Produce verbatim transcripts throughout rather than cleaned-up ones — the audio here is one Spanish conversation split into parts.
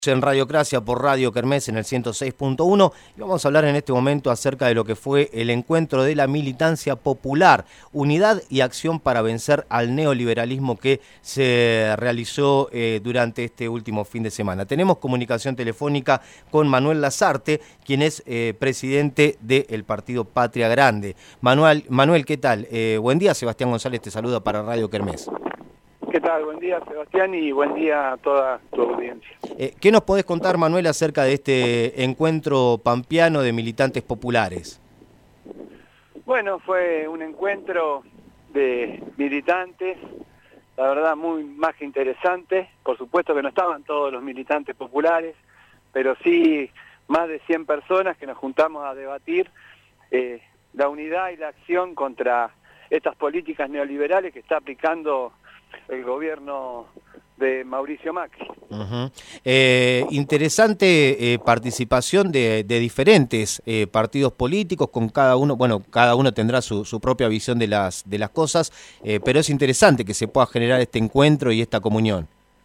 En Radiocracia por Radio Kermés en el ciento seis punto uno y vamos a hablar en este momento acerca de lo que fue el encuentro de la militancia popular, unidad y acción para vencer al neoliberalismo que se realizó eh, durante este último fin de semana. Tenemos comunicación telefónica con Manuel Lasarte, quien es eh, presidente del partido Patria Grande. Manuel, Manuel, ¿qué tal? Eh, buen día, Sebastián González te saluda para Radio Kermés. ¿Qué tal? Buen día, Sebastián, y buen día a toda tu audiencia. Eh, ¿Qué nos podés contar, Manuel, acerca de este encuentro pampeano de militantes populares? Bueno, fue un encuentro de militantes, la verdad muy más que interesante. Por supuesto que no estaban todos los militantes populares, pero sí más de cien personas que nos juntamos a debatir eh, la unidad y la acción contra estas políticas neoliberales que está aplicando el gobierno de Mauricio Macri. Uh-huh. eh, interesante eh, participación de, de diferentes eh, partidos políticos, con cada uno, bueno, cada uno tendrá su, su propia visión de las, de las cosas, eh, pero es interesante que se pueda generar este encuentro y esta comunión.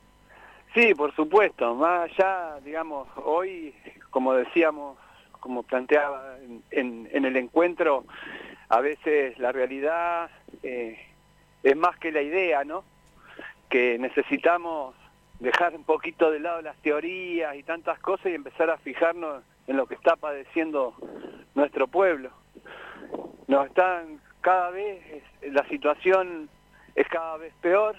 Sí, por supuesto, más allá, digamos, hoy, como decíamos, como planteaba en, en, en el encuentro, a veces la realidad eh, es más que la idea, ¿no? Que necesitamos dejar un poquito de lado las teorías y tantas cosas y empezar a fijarnos en lo que está padeciendo nuestro pueblo. Nos están cada vez, la situación es cada vez peor,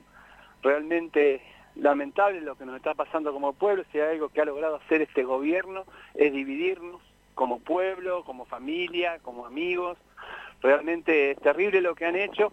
realmente lamentable lo que nos está pasando como pueblo. Si hay algo que ha logrado hacer este gobierno es dividirnos como pueblo, como familia, como amigos. Realmente es terrible lo que han hecho.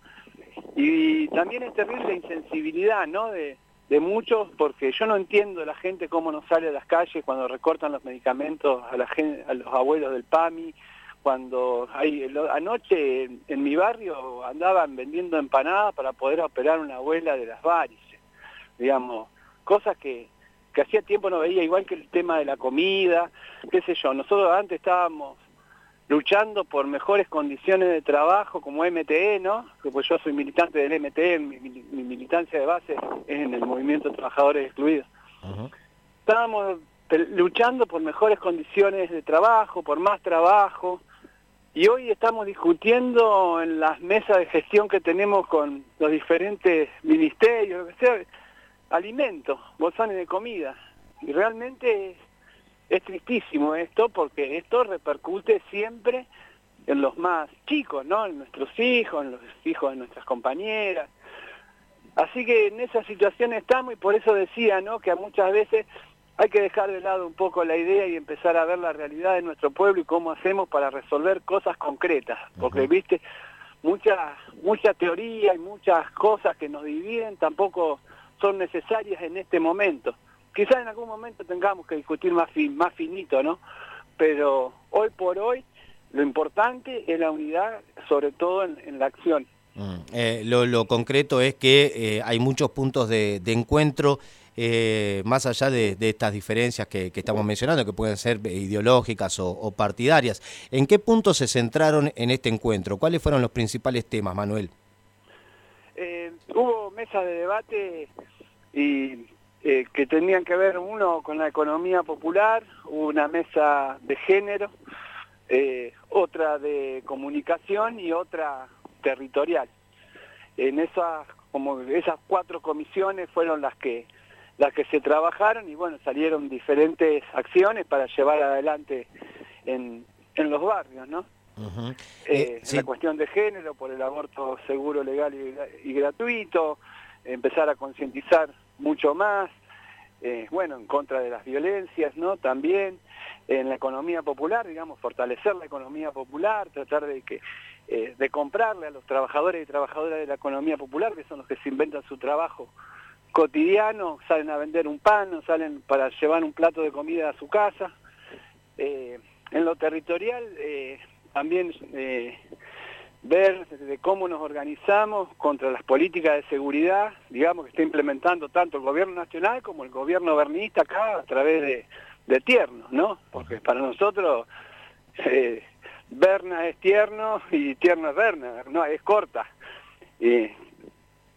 Y también es terrible la insensibilidad, ¿no? De, de muchos, porque yo no entiendo la gente cómo no sale a las calles cuando recortan los medicamentos a, la gente, a los abuelos del PAMI, cuando hay, lo, anoche en, en mi barrio andaban vendiendo empanadas para poder operar una abuela de las varices, digamos, cosas que, que hacía tiempo no veía, igual que el tema de la comida, qué sé yo. Nosotros antes estábamos luchando por mejores condiciones de trabajo como M T E, ¿no? Pues yo soy militante del M T E, mi, mi, mi militancia de base es en el Movimiento de Trabajadores Excluidos. Uh-huh. Estábamos luchando por mejores condiciones de trabajo, por más trabajo, y hoy estamos discutiendo en las mesas de gestión que tenemos con los diferentes ministerios, lo que sea, alimentos, bolsones de comida, y realmente es Es tristísimo esto, porque esto repercute siempre en los más chicos, ¿no? En nuestros hijos, en los hijos de nuestras compañeras. Así que en esa situación estamos, y por eso decía, ¿no? Que muchas veces hay que dejar de lado un poco la idea y empezar a ver la realidad de nuestro pueblo y cómo hacemos para resolver cosas concretas. Porque, uh-huh. viste, mucha, mucha teoría y muchas cosas que nos dividen tampoco son necesarias en este momento. Quizás en algún momento tengamos que discutir más, fin, más finito, ¿no? Pero hoy por hoy lo importante es la unidad, sobre todo en, en la acción. Mm, eh, lo, lo concreto es que eh, hay muchos puntos de, de encuentro, eh, más allá de, de estas diferencias que, que estamos mencionando, que pueden ser ideológicas o, o partidarias. ¿En qué puntos se centraron en este encuentro? ¿Cuáles fueron los principales temas, Manuel? Eh, hubo mesas de debate y... Eh, que tenían que ver uno con la economía popular, una mesa de género, eh, otra de comunicación y otra territorial. En esas, como esas cuatro comisiones fueron las que, las que se trabajaron y bueno, salieron diferentes acciones para llevar adelante en, en los barrios, ¿no? Uh-huh. eh, eh, sí. La cuestión de género, por el aborto seguro, legal y, y gratuito, empezar a concientizar mucho más, eh, bueno, en contra de las violencias, ¿no? También en la economía popular, digamos, fortalecer la economía popular, tratar de que eh, de comprarle a los trabajadores y trabajadoras de la economía popular, que son los que se inventan su trabajo cotidiano, salen a vender un pan, o salen para llevar un plato de comida a su casa. Eh, en lo territorial, eh, también eh, ver de cómo nos organizamos contra las políticas de seguridad, digamos, que está implementando tanto el gobierno nacional como el gobierno bernista acá a través de, de tiernos, ¿no? Porque para nosotros eh, Berna es tierno y tierno es Berna, no, es corta. Eh,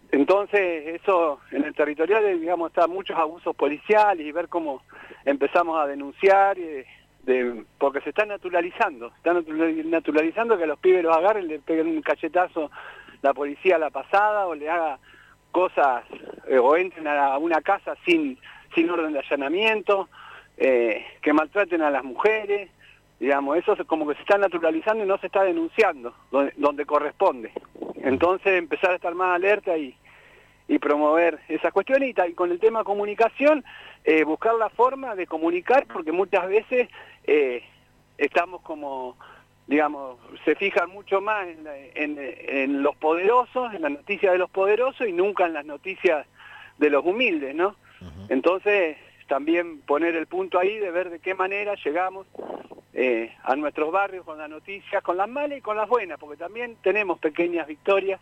entonces eso en el territorial, digamos, está muchos abusos policiales y ver cómo empezamos a denunciar, eh, de, porque se está naturalizando, está naturalizando que a los pibes los agarren, le peguen un cachetazo la policía a la pasada o le haga cosas, eh, o entren a una casa sin, sin orden de allanamiento, eh, que maltraten a las mujeres, digamos, eso es como que se está naturalizando y no se está denunciando donde, donde corresponde. Entonces empezar a estar más alerta y, y promover esas cuestiones y, y con el tema comunicación, eh, buscar la forma de comunicar, porque muchas veces eh, estamos como, digamos, se fijan mucho más en, la, en, en los poderosos, en las noticias de los poderosos y nunca en las noticias de los humildes, ¿no? Uh-huh. Entonces también poner el punto ahí de ver de qué manera llegamos eh, a nuestros barrios con las noticias, con las malas y con las buenas, porque también tenemos pequeñas victorias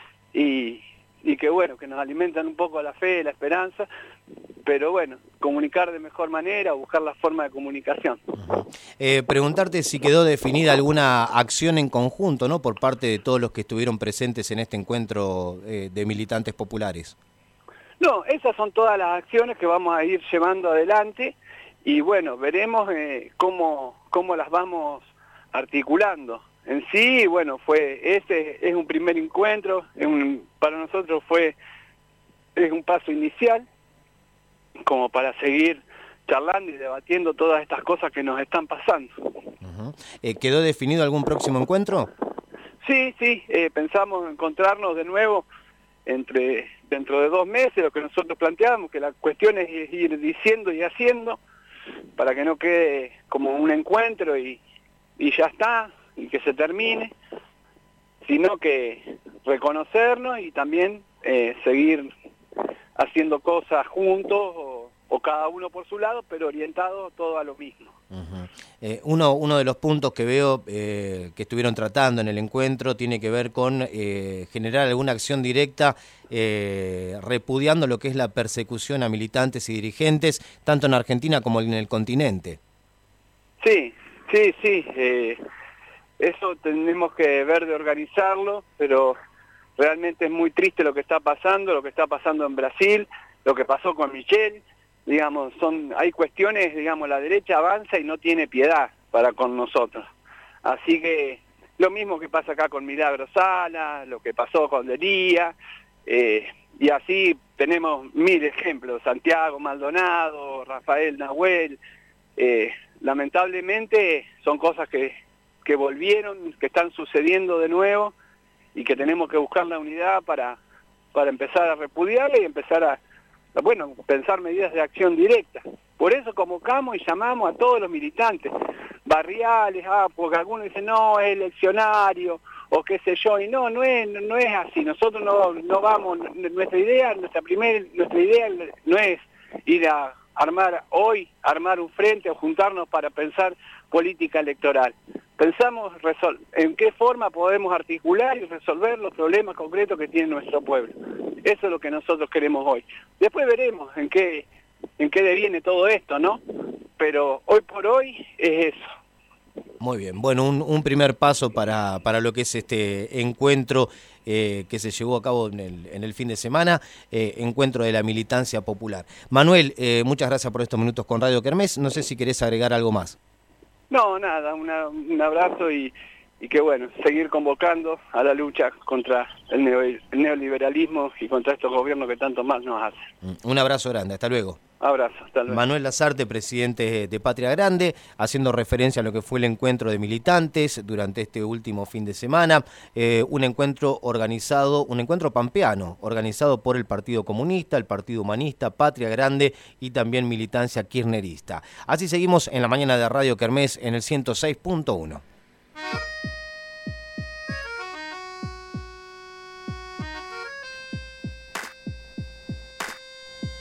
y, y que bueno, que nos alimentan un poco la fe, la esperanza, pero bueno, comunicar de mejor manera, buscar la forma de comunicación. Uh-huh. eh, preguntarte si quedó definida alguna acción en conjunto, ¿no?, por parte de todos los que estuvieron presentes en este encuentro eh, de militantes populares. No, esas son todas las acciones que vamos a ir llevando adelante y bueno, veremos eh, cómo, cómo las vamos articulando. En sí, bueno, fue este es un primer encuentro, es un, para nosotros fue es un paso inicial, como para seguir charlando y debatiendo todas estas cosas que nos están pasando. Uh-huh. eh, ¿Quedó definido algún próximo encuentro? Sí, sí, eh, pensamos encontrarnos de nuevo entre dentro de dos meses, lo que nosotros planteamos, que la cuestión es ir diciendo y haciendo, para que no quede como un encuentro y, y ya está, y que se termine, sino que reconocernos y también eh, seguir haciendo cosas juntos o, o cada uno por su lado, pero orientado todo a lo mismo. Uh-huh. eh, uno, uno de los puntos que veo eh, que estuvieron tratando en el encuentro tiene que ver con eh, generar alguna acción directa eh, repudiando lo que es la persecución a militantes y dirigentes, tanto en Argentina como en el continente. Sí, sí, sí. Eh, eso tenemos que ver de organizarlo, pero realmente es muy triste lo que está pasando, lo que está pasando en Brasil, lo que pasó con Michelle. Digamos, son, hay cuestiones, digamos, la derecha avanza y no tiene piedad para con nosotros. Así que lo mismo que pasa acá con Milagro Sala, lo que pasó con Delía, eh, y así tenemos mil ejemplos, Santiago Maldonado, Rafael Nahuel. Eh, lamentablemente son cosas que, que volvieron, que están sucediendo de nuevo y que tenemos que buscar la unidad para, para empezar a repudiarla y empezar a bueno, pensar medidas de acción directa. Por eso convocamos y llamamos a todos los militantes barriales, ah, porque algunos dicen, no, es eleccionario, o qué sé yo, y no, no es, no es así. Nosotros no, no vamos, nuestra idea, nuestra primera, nuestra idea no es ir a armar hoy, armar un frente o juntarnos para pensar política electoral. Pensamos en qué forma podemos articular y resolver los problemas concretos que tiene nuestro pueblo. Eso es lo que nosotros queremos hoy. Después veremos en qué, en qué deviene todo esto, ¿no? Pero hoy por hoy es eso. Muy bien, bueno, un, un primer paso para, para lo que es este encuentro eh, que se llevó a cabo en el, en el fin de semana, eh, encuentro de la militancia popular. Manuel, eh, muchas gracias por estos minutos con Radio Kermés. No sé si querés agregar algo más. No, nada, una, un abrazo y, y que bueno, seguir convocando a la lucha contra el, neo, el neoliberalismo y contra estos gobiernos que tanto mal nos hacen. Un abrazo grande, hasta luego. Abrazo, hasta luego. Manuel Lasarte, presidente de Patria Grande, haciendo referencia a lo que fue el encuentro de militantes durante este último fin de semana, eh, un encuentro organizado, un encuentro pampeano, organizado por el Partido Comunista, el Partido Humanista, Patria Grande y también militancia kirchnerista. Así seguimos en la mañana de Radio Kermés en el ciento seis punto uno.